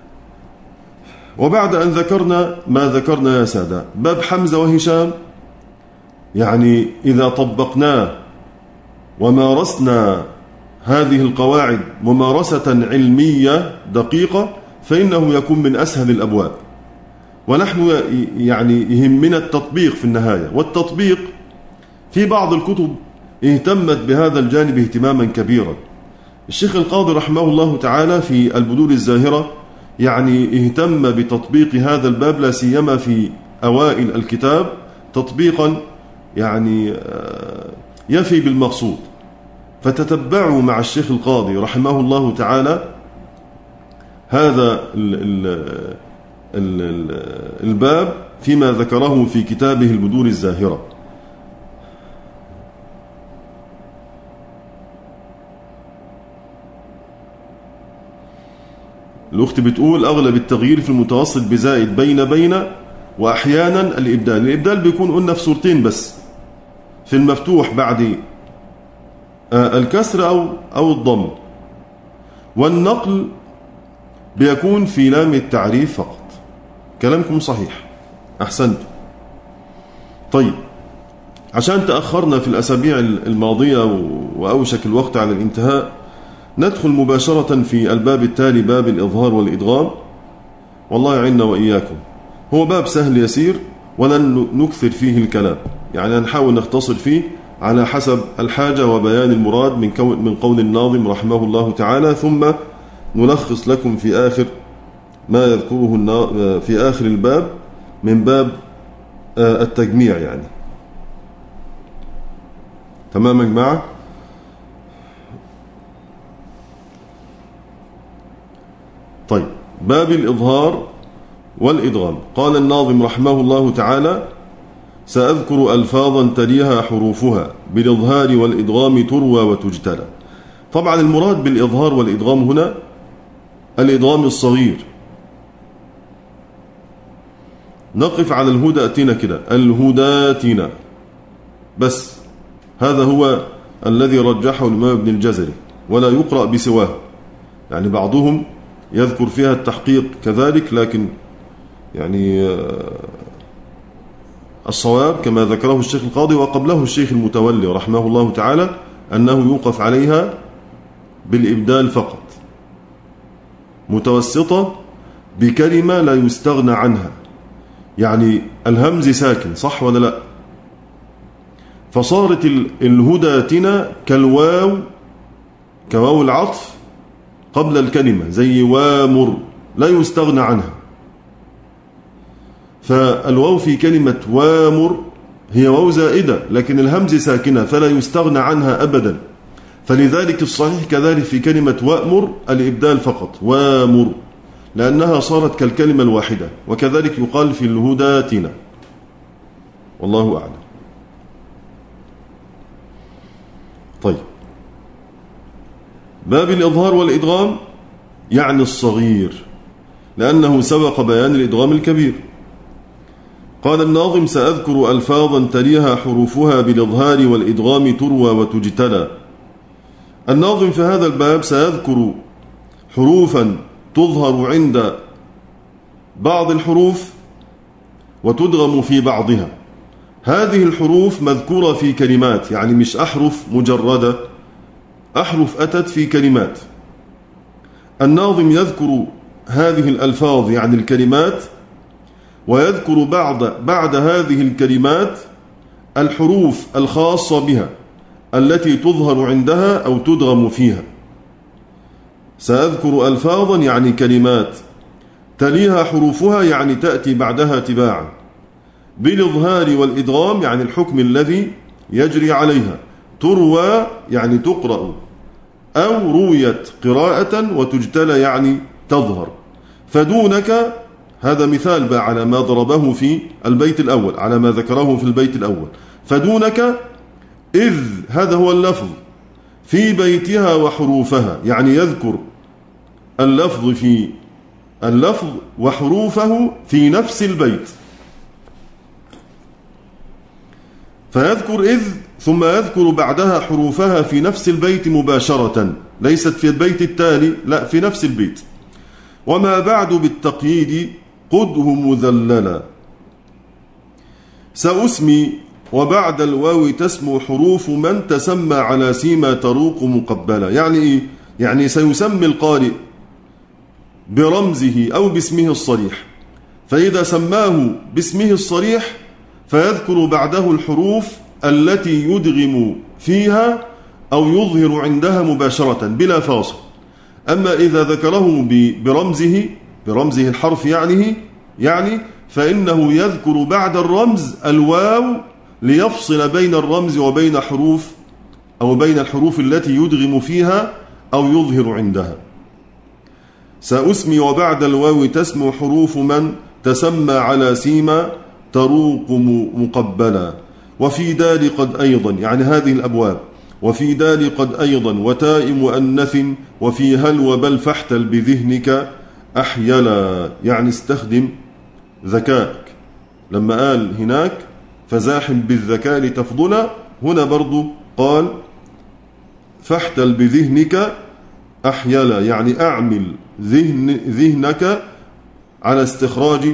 وبعد أن ذكرنا ما ذكرنا يا سادة، باب حمزة وهشام يعني إذا طبقناه ومارسنا هذه القواعد ممارسة علمية دقيقة فإنه يكون من أسهل الأبواب. ونحن يعني يهمنا التطبيق في النهاية، والتطبيق في بعض الكتب اهتمت بهذا الجانب اهتماما كبيرا. الشيخ القاضي رحمه الله تعالى في البدور الزاهرة يعني اهتم بتطبيق هذا الباب، لا سيما في أوائل الكتاب، تطبيقا يعني يفي بالمقصود. فتتبعوا مع الشيخ القاضي رحمه الله تعالى هذا الباب فيما ذكره في كتابه البدور الزاهرة. الأخت بتقول أغلب التغيير في المتوسط بزائد بين وأحيانا الإبدال بيكون قلنا في صورتين بس، في المفتوح بعد الكسر أو الضم، والنقل بيكون في لام التعريف فقط. كلامكم صحيح، أحسنتم. طيب، عشان تأخرنا في الأسابيع الماضية وأوشك الوقت على الانتهاء، ندخل مباشرة في الباب التالي، باب الإظهار والإدغام. والله يعيننا وإياكم. هو باب سهل يسير ولن نكثر فيه الكلام، يعني نحاول نختصر فيه على حسب الحاجة وبيان المراد من قول الناظم رحمه الله تعالى، ثم نلخص لكم في آخر ما يذكره في آخر الباب من باب التجميع يعني. تمام يا جماعة؟ طيب، باب الإظهار والإدغام. قال الناظم رحمه الله تعالى: سأذكر ألفاظا تليها حروفها بالإظهار والإدغام تروى وتجتلى. طبعا المراد بالإظهار والإدغام هنا الإدغام الصغير. نقف على الهداتين كده، الهداتين بس، هذا هو الذي رجحه الإمام ابن الجزري، ولا يقرأ بسواه. يعني بعضهم يذكر فيها التحقيق كذلك، لكن يعني الصواب كما ذكره الشيخ القاضي وقبله الشيخ المتولي رحمه الله تعالى أنه يوقف عليها بالإبدال فقط، متوسطة بكلمة لا يستغنى عنها، يعني الهمز ساكن، صح ولا لا؟ فصارت الهداتنا كالواو، كواو العطف قبل الكلمة، زي وامر لا يستغنى عنها. فالواو في كلمة وامر هي واو زائدة، لكن الهمز ساكنة فلا يستغنى عنها أبدا. فلذلك الصحيح كذلك في كلمة وأمر الإبدال فقط، وامر، لأنها صارت كالكلمة الواحدة. وكذلك يقال في الهداتنا، والله أعلم. طيب، باب الإظهار والإدغام يعني الصغير، لأنه سبق بيان الإدغام الكبير. قال الناظم: سأذكر ألفاظا تليها حروفها بالإظهار والإدغام تروى وتجتلى. الناظم في هذا الباب سيذكر حروفا تظهر عند بعض الحروف وتدغم في بعضها. هذه الحروف مذكورة في كلمات، يعني مش أحرف مجردة، أحرف أتت في كلمات. الناظم يذكر هذه الألفاظ يعني الكلمات، ويذكر بعد هذه الكلمات الحروف الخاصة بها التي تظهر عندها أو تدغم فيها. سأذكر ألفاظا يعني كلمات تليها حروفها يعني تأتي بعدها تباعا، بالإظهار والإدغام يعني الحكم الذي يجري عليها، تروى يعني تقرأ أو رويت قراءة، وتجتلى يعني تظهر. فدونك، هذا مثال بقى على ما ضربه في البيت الأول، على ما ذكره في البيت الأول. فدونك إذ، هذا هو اللفظ، في بيتها وحروفها، يعني يذكر اللفظ في اللفظ وحروفه في نفس البيت. فيذكر إذ ثم يذكر بعدها حروفها في نفس البيت مباشرة، ليست في البيت التالي، لا، في نفس البيت. وما بعد بالتقييد قده مذللا. سأسمي وبعد الواو تسمو حروف من تسمى على سيما تروق مقبلا. يعني إيه؟ يعني سيسمي القارئ برمزه أو باسمه الصريح. فإذا سماه باسمه الصريح فيذكر بعده الحروف التي يدغم فيها أو يظهر عندها مباشرة بلا فاصل. أما إذا ذكره برمزه الحرف يعني فإنه يذكر بعد الرمز الواو ليفصل بين الرمز وبين حروف أو بين الحروف التي يدغم فيها أو يظهر عندها. سأسمي وبعد الواو تسمو حروف من تسمى على سيما تروق مقبلا. وفي دال قد أيضا، يعني هذه الأبواب، وفي دال قد أيضا وتاء مؤنث وفي هل وبل فاحتل بذهنك أحيلا، يعني استخدم ذكائك. لما قال هناك فزاحم بالذكاء لتفضل، هنا برضو قال فاحتل بذهنك أحيلا، يعني أعمل ذهنك على استخراج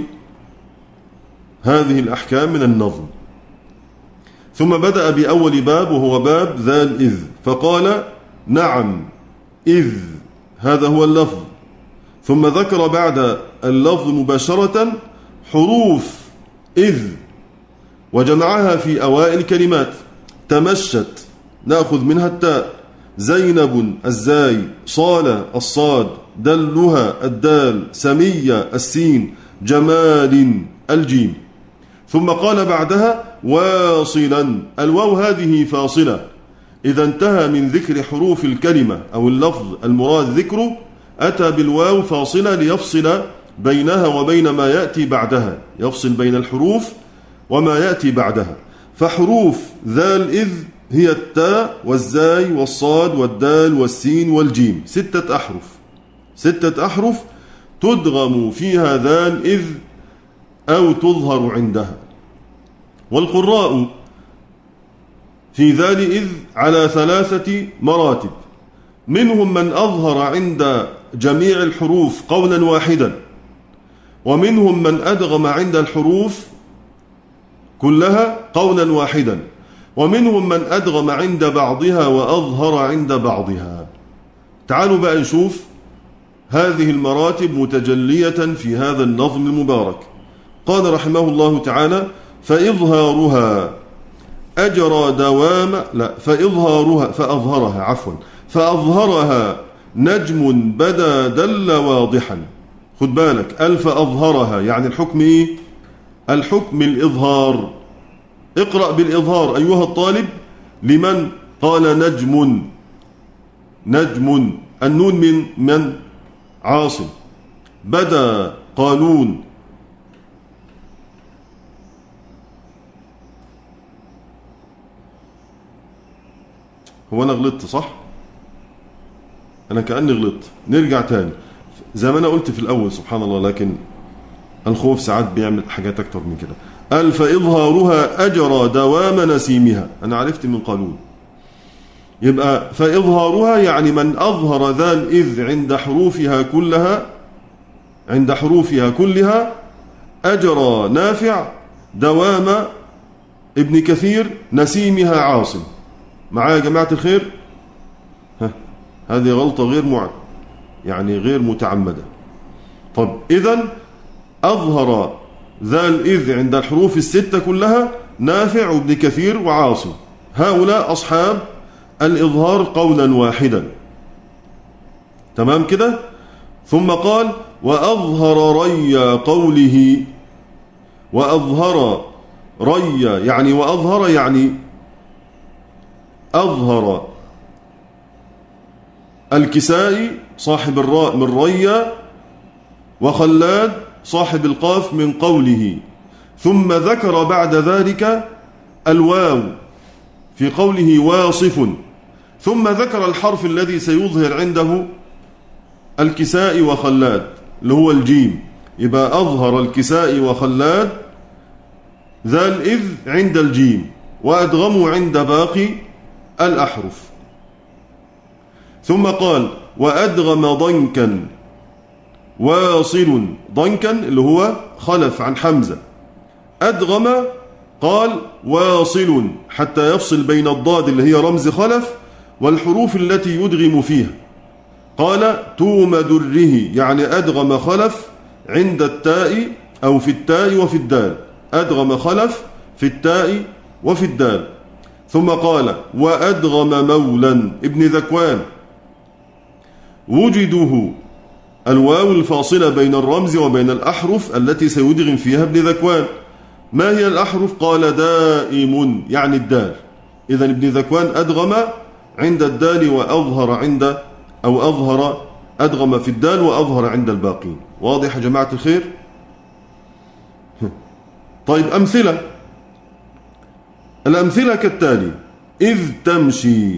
هذه الأحكام من النظم. ثم بدأ بأول باب وهو باب ذا الإذ، فقال نعم إذ، هذا هو اللفظ. ثم ذكر بعد اللفظ مباشرة حروف إذ وجمعها في أوائل كلمات. تمشت نأخذ منها التاء، زينب الزاي، صالة الصاد، دلها الدال، سمية السين، جمال الجيم. ثم قال بعدها واصلا، الواو هذه فاصلة، إذا انتهى من ذكر حروف الكلمة أو اللفظ المراد ذكره أتى بالواو فاصلة ليفصل بينها وبين ما يأتي بعدها، يفصل بين الحروف وما يأتي بعدها. فحروف ذا الإذ هي التاء والزاي والصاد والدال والسين والجيم، 6 أحرف، 6 أحرف تدغم فيها ذا الإذ أو تظهر عندها. والقراء في ذا الإذ على 3 مراتب، منهم من أظهر عند جميع الحروف قولا واحدا، ومنهم من أدغم عند الحروف كلها قولا واحدا، ومنهم من أدغم عند بعضها وأظهر عند بعضها. تعالوا بقى نشوف هذه المراتب متجلية في هذا النظم المبارك. قال رحمه الله تعالى فإظهارها أجرى دوام، لا فأظهرها نجم بدا دل واضحا. خد بالك، ألف أظهرها يعني الحكم إيه؟ الحكم الإظهار. اقرأ بالإظهار أيها الطالب. لمن قال نجم النون من عاصم، بدا قالون، هو أنا غلطت صح؟ أنا كأني غلطت. نرجع تاني زي ما أنا قلت في الأول، سبحان الله، لكن الخوف ساعات بيعمل حاجات أكتر من كده. قال فإظهارها أجرى دوام نسيمها، أنا عرفت من قانون. يبقى فإظهارها يعني من أظهر ذا الإذ عند حروفها كلها أجرى نافع، دوام ابن كثير، نسيمها عاصم. معايا يا جماعة الخير؟ هذه غلطة غير متعمدة. طب إذن أظهر ذا الإذ عند الحروف 6 كلها نافع وابن كثير وعاصم، هؤلاء أصحاب الإظهار قولا واحدا. تمام كده؟ ثم قال وأظهر ري قوله، وأظهر ري يعني وأظهر يعني أظهر الكسائي صاحب الراء من ري، وخلاد صاحب القاف من قوله. ثم ذكر بعد ذلك الواو في قوله واصف، ثم ذكر الحرف الذي سيظهر عنده الكسائي وخلاد اللي هو الجيم. يبقى أظهر الكسائي وخلاد ذا الإذ عند الجيم، وأدغموا عند باقي الأحرف. ثم قال وأدغم ضنكا واصل، ضنكا اللي هو خلف عن حمزة، أدغم قال واصل حتى يفصل بين الضاد اللي هي رمز خلف والحروف التي يدغم فيها. قال تو مدره، يعني أدغم خلف عند التاء أو في التاء وفي الدال، أدغم خلف في التاء وفي الدال. ثم قال وأدغم مولا ابن ذكوان وجده الواو الفاصلة بين الرمز وبين الأحرف التي سيدغم فيها ابن ذكوان. ما هي الأحرف؟ قال دائم، يعني الدال. إذن ابن ذكوان أدغم عند الدال وأظهر عند أو أظهر أدغم في الدال وأظهر عند الباقين. واضح يا جماعة الخير؟ طيب أمثلة. الأمثلة كالتالي: إذ تمشي،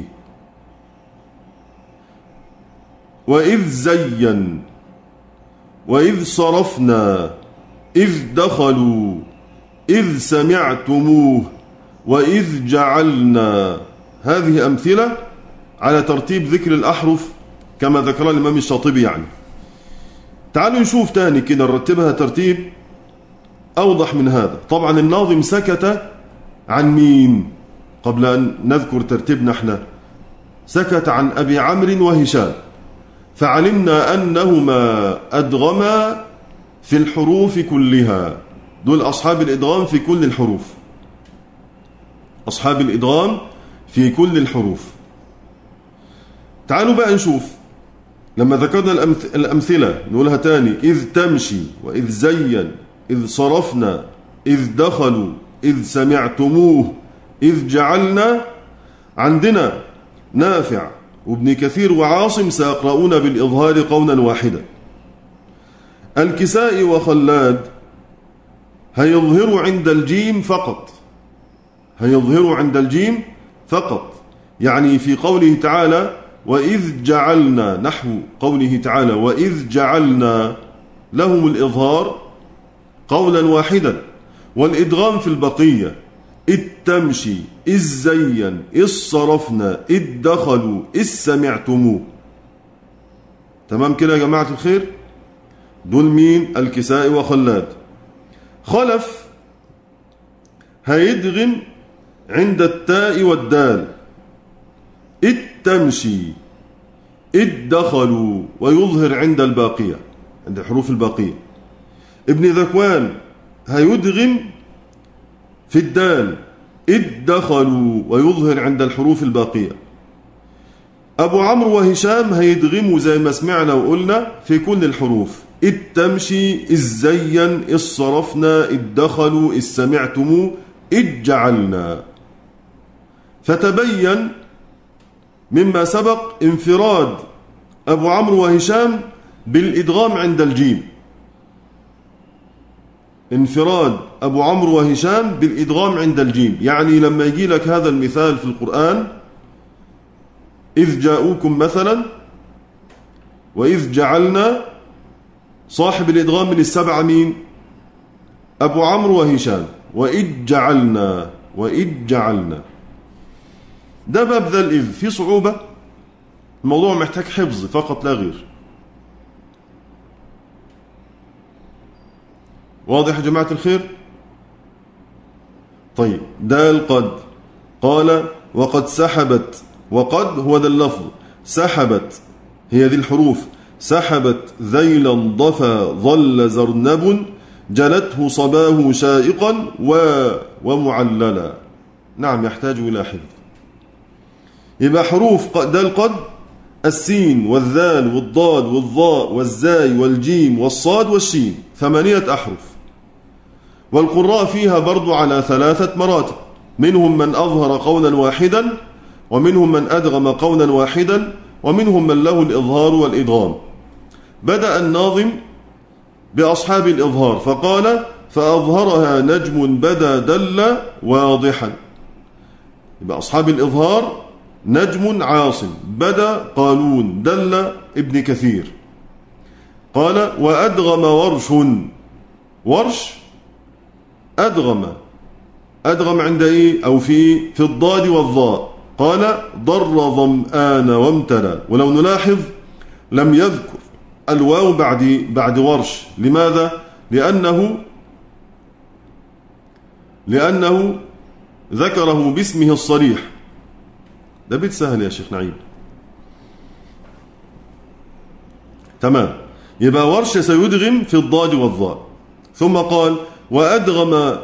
وإذ زين، وإذ صرفنا، إذ دخلوا، إذ سمعتموه، وإذ جعلنا. هذه أمثلة على ترتيب ذكر الأحرف كما ذكر الإمام الشاطبي. يعني تعالوا نشوف تاني كده، نرتبها ترتيب أوضح من هذا. طبعا الناظم سكت عن مين قبل أن نذكر ترتيبنا احنا؟ سكت عن أبي عمرو وهشام، فعلمنا أنهما أدغما في الحروف كلها. دول أصحاب الإدغام في كل الحروف، أصحاب الإدغام في كل الحروف. تعالوا بقى نشوف لما ذكرنا الأمثلة نقولها تاني: إذ تمشي، وإذ زين، إذ صرفنا، إذ دخلوا، إذ سمعتموه، إذ جعلنا. عندنا نافع وابن كثير وعاصم سيقرؤون بالإظهار قولا واحدا. الكسائي وخلاد هيظهروا عند الجيم فقط، هيظهروا عند الجيم فقط. يعني في قوله تعالى وإذ جعلنا، نحو قوله تعالى وإذ جعلنا، لهم الإظهار قولا واحدا. والإدغام في البقية: إذ تمشي، إذ زين، إذ صرفنا، إذ دخلوا، إذ سمعتموه. تمام كده يا جماعة الخير؟ دول مين؟ الكسائي وخلاد. خلف هيدغم عند التاء والدال: إذ تمشي، إذ دخلوا، ويظهر عند الباقية، عند الحروف الباقية. ابن ذكوان هيدغم في الدال: إذ دخلوا، ويظهر عند الحروف الباقية. أبو عمرو وهشام هيدغموا زي ما سمعنا وقلنا في كل الحروف: إذ تمشي، إذ زين، إذ صرفنا، إذ دخلوا، إذ سمعتموا، إذ جعلنا. فتبين مما سبق انفراد أبو عمرو وهشام بالإدغام عند الجيم، انفراد أبو عمرو وهشام بالإدغام عند الجيم. يعني لما يجي لك هذا المثال في القرآن: إذ جاءوكم مثلا، وإذ جعلنا، صاحب الإدغام من السبعة مين؟ أبو عمرو وهشام. وإذ جعلنا، وإذ جعلنا. ده باب ذا الإذ في صعوبة، الموضوع محتاج حفظ فقط لا غير. واضح يا جماعة الخير؟ طيب دال قد، قال وقد سحبت، وقد هو ذا اللفظ، سحبت هي ذي الحروف، سحبت ذيلا ضفا ظل زرنب، جلته صباه شائقا ومعللا. نعم يحتاج إلى حفظ. يبقى حروف دال قد: السين والذال والضاد والظاء والزاي والجيم والصاد والشين، 8 أحرف. والقراء فيها برضو على 3 مراتب، منهم من أظهر قولا واحدا، ومنهم من أدغم قولا واحدا، ومنهم من له الإظهار والإدغام. بدأ الناظم بأصحاب الإظهار فقال: فأظهرها نجم بدا دل واضحا. يبقى أصحاب الإظهار: نجم عاصم، بدا قالون، دل ابن كثير. قال وأدغم ورش، ورش أدغم عند إيه؟ أو في الضاد والظاء. قال ضر ظمآن وامتلى. ولو نلاحظ لم يذكر الواو بعد ورش. لماذا؟ لأنه ذكره باسمه الصريح. ده بيت سهل يا شيخ نعيم. تمام. يبقى ورش سيدغم في الضاد والظاء. ثم قال وأدغم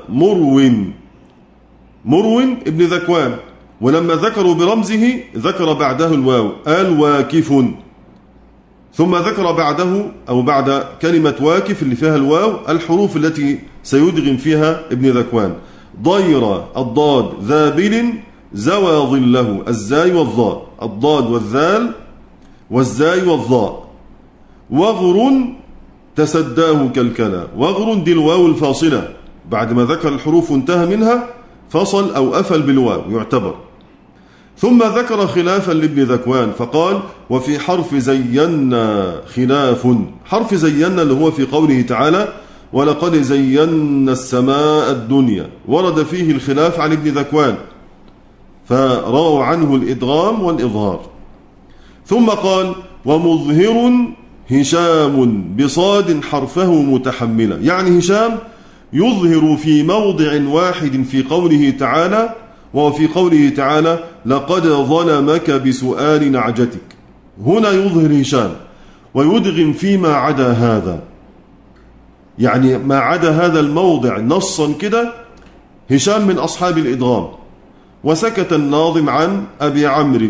مرو ابن ذكوان، ولما ذكروا برمزه ذكر بعده الواو، قال واكف. ثم ذكر بعده أو بعد كلمة واكف اللي فيها الواو الحروف التي سيدغم فيها ابن ذكوان: ضير الضاد، ذابل زوى ظله، الزاي والضاء، الضاد والذال والزاي والضاء. وغر تسداه كالكلا، وغر دي الواو الفاصلة، بعد ما ذكر الحروف انتهى منها فصل أو أفل بالواو يعتبر. ثم ذكر خلافا لابن ذكوان فقال وفي حرف زينا خلاف. حرف زينا اللي هو في قوله تعالى ولقد زينا السماء الدنيا، ورد فيه الخلاف عن ابن ذكوان فرووا عنه الإدغام والإظهار. ثم قال ومظهر هشام بصاد حرفه متحملا، يعني هشام يظهر في موضع واحد في قوله تعالى، وفي قوله تعالى لقد ظلمك بسؤال نعجتك، هنا يظهر هشام ويدغم فيما عدا هذا، يعني ما عدا هذا الموضع نصا كده هشام من أصحاب الإدغام. وسكت الناظم عن أبي عمرو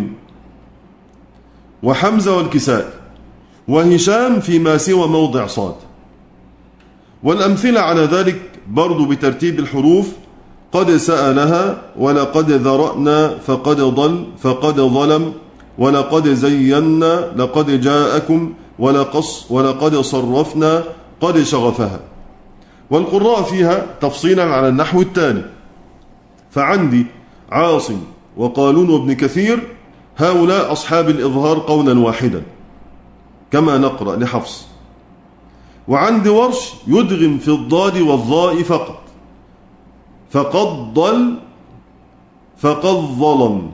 وحمزة والكسائي، وهشام فيما سوى موضع صاد. والأمثلة على ذلك برضو بترتيب الحروف: قد سألها، ولقد ذرأنا، فقد ضل، فقد ظلم، ولقد زينا، لقد جاءكم، ولقد صرفنا، قد شغفها. والقراء فيها تفصيلا على النحو التالي: فعندي عاصم وقالون وابن كثير، هؤلاء أصحاب الإظهار قولا واحدا كما نقرأ لحفص. وعند ورش يدغم في الضاد والظاء فقط، فقد ضل، فقد ظلم.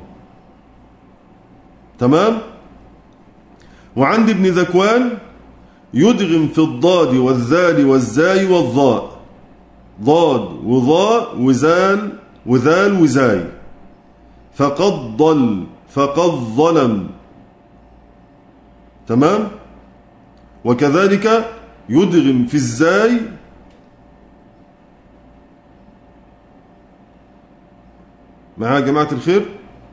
تمام. وعند ابن ذكوان يدغم في الضاد والذال والزاي والظاء، ضاد وظاء وزال وذال وزاي، فقد ضل، فقد ظلم. تمام. وكذلك يدغم في الزاي مع جماعة الخير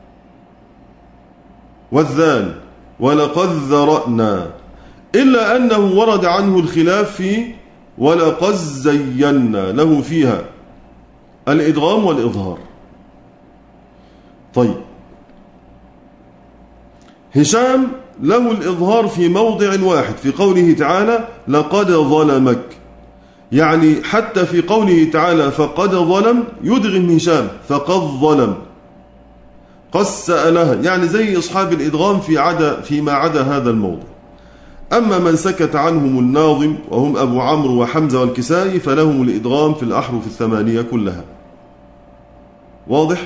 والذال، ولقد ذرأنا، إلا أنه ورد عنه الخلاف في ولقد زينا، له فيها الإدغام والإظهار. طيب، هشام له الإظهار في موضع واحد في قوله تعالى لقد ظلمك، يعني حتى في قوله تعالى فقد ظلم يدغم هشام فقد ظلم. قد سألها، يعني زي أصحاب الإدغام فيما عدا هذا الموضع. أما من سكت عنهم الناظم وهم أبو عمرو وحمزة والكسائي فلهم الإدغام في الأحرف الثمانية كلها. واضح؟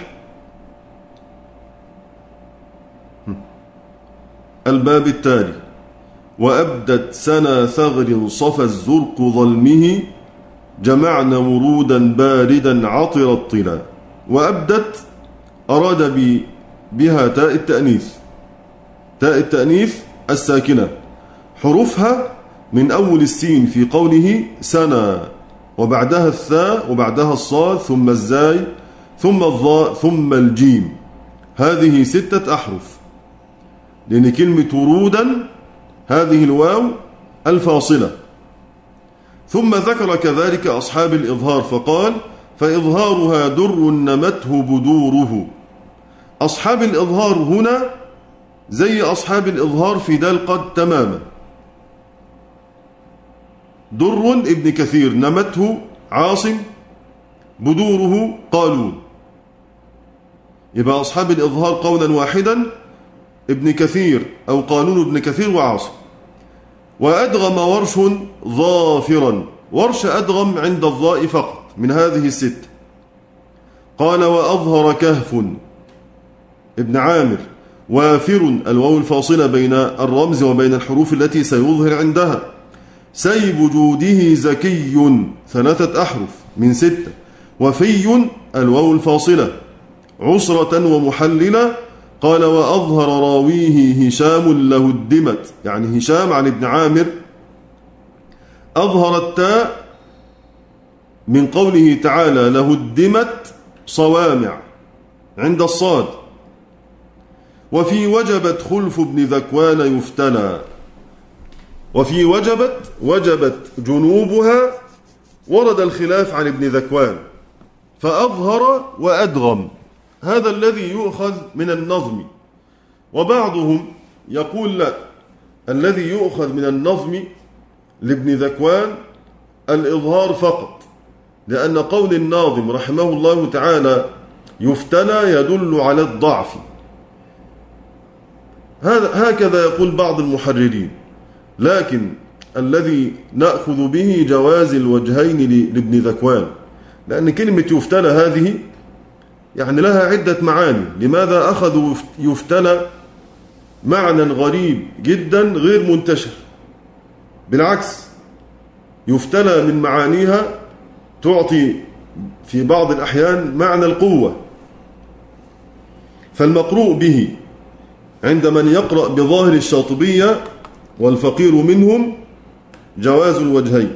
الباب التالي: وأبدت سنا ثغر صفى الزرق ظلمه، جمعنا ورودا باردا عطر الطلا. وأبدت أراد بها تاء التأنيث، تاء التأنيث الساكنة، حروفها من أول السين في قوله سنا، وبعدها الثاء، وبعدها الصاد، ثم الزاي، ثم الظاء، ثم الجيم. هذه 6 أحرف، لأن كلمة ورودا هذه الواو الفاصلة. ثم ذكر كذلك أصحاب الإظهار فقال فإظهارها در نمته بدوره. أصحاب الإظهار هنا زي أصحاب الإظهار في دال قد تماما. در ابن كثير، نمته عاصم، بدوره قالون. يبقى أصحاب الإظهار قولا واحدا ابن كثير أو قالون ابن كثير وعاصم. وأدغم ورش ظافرا، ورش أدغم عند الظاء فقط من هذه 6. قال وأظهر كهف ابن عامر، وافر الواو الفاصلة بين الرمز وبين الحروف التي سيظهر عندها. سيب جوده زكي 3 أحرف من 6. وفي الواو الفاصلة، عسرة ومحللة قال وأظهر راويه هشام لهدمت، يعني هشام عن ابن عامر أظهر التاء من قوله تعالى لهدمت صوامع عند الصاد. وفي وجبت خلف بن ذكوان يفتنى، وفي وجبت جنوبها ورد الخلاف عن ابن ذكوان، فأظهر وأدغم، هذا الذي يؤخذ من النظم. وبعضهم يقول لا، الذي يؤخذ من النظم لابن ذكوان الإظهار فقط، لأن قول الناظم رحمه الله تعالى يفتنى يدل على الضعف، هكذا يقول بعض المحررين. لكن الذي نأخذ به جواز الوجهين لابن ذكوان، لأن كلمة يفتنى هذه يعني لها عدة معاني. لماذا أخذوا يفتنى معنى غريب جدا غير منتشر؟ بالعكس، يفتنى من معانيها تعطي في بعض الأحيان معنى القوة. فالمقروء به عند من يقرأ بظاهر الشاطبية والفقير منهم جواز الوجهين.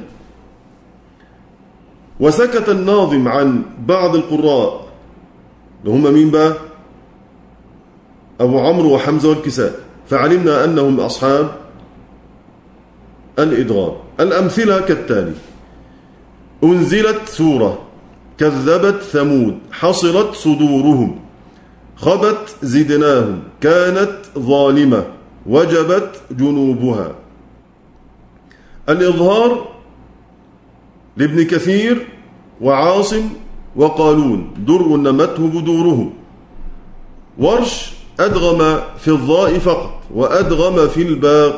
وسكت الناظم عن بعض القراء اللي هم مين بقى؟ أبو عمرو وحمزة والكسائي، فعلمنا أنهم أصحاب الإدغام. الأمثلة كالتالي: أنزلت سورة، كذبت ثمود، حصرت صدورهم، خبت زدناهم، كانت ظالمة، وجبت جنوبها. الإظهار لابن كثير وعاصم وقالون، در نمته بدوره. ورش أدغم في الضاء فقط، وأدغم في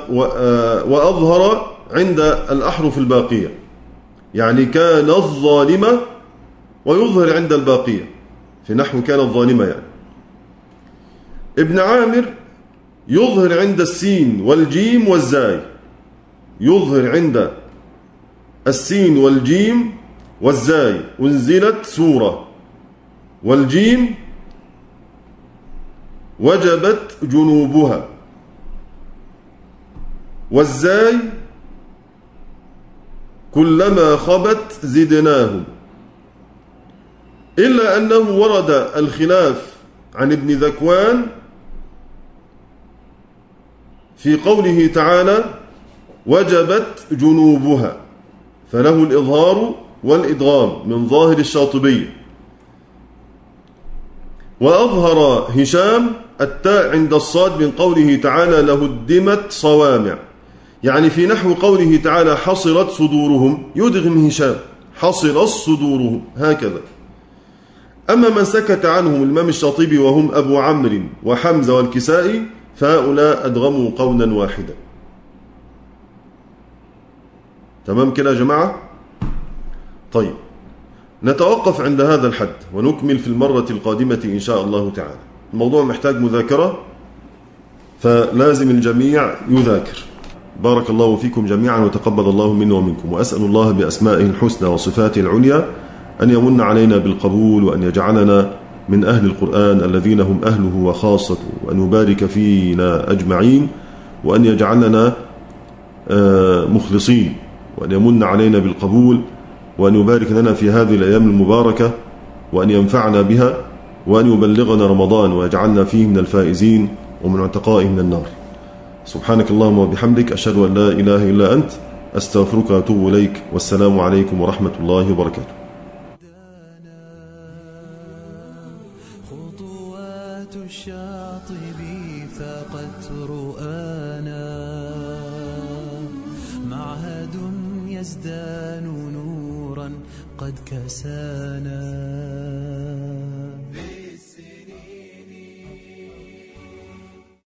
وأظهر عند الأحرف الباقية، يعني كان الظالمة ويظهر عند الباقية، في نحو كان الظالمة يعني. ابن عامر يظهر عند السين والجيم والزاي، يظهر عند السين والجيم والزاي. أنزلت سورة، والجيم وجبت جنوبها، والزاي كلما خبت زدناهم. إلا أنه ورد الخلاف عن ابن ذكوان في قوله تعالى وجبت جنوبها، فله الإظهار والإدغام من ظاهر الشاطبية. وأظهر هشام التاء عند الصاد من قوله تعالى لهدمت صوامع، يعني في نحو قوله تعالى حصرت صدورهم يدغم هشام حصرت صدورهم هكذا. أما من سكت عنهم الإمام الشاطبي وهم أبو عمرو وحمزة والكسائي فهؤلاء أدغموا قولا واحدا. تمام كده يا جماعة؟ طيب، نتوقف عند هذا الحد ونكمل في المرة القادمة إن شاء الله تعالى. الموضوع محتاج مذاكرة، فلازم الجميع يذاكر. بارك الله فيكم جميعا وتقبل الله منا ومنكم، وأسأل الله بأسمائه الحسنى وصفاته العليا أن يمن علينا بالقبول، وأن يجعلنا من أهل القرآن الذين هم أهله وخاصته، وأن يبارك فينا أجمعين، وأن يجعلنا مخلصين، وأن يمن علينا بالقبول، وأن يبارك لنا في هذه الأيام المباركة، وأن ينفعنا بها، وأن يبلغنا رمضان ويجعلنا فيه من الفائزين ومن عتقائه من النار. سبحانك اللهم وبحمدك، أشهد أن لا إله إلا أنت، أستغفرك وأتوب إليك، والسلام عليكم ورحمة الله وبركاته. خطوات الشاطبي فقد رؤانا، معهد يزدان نورا قد كسانا.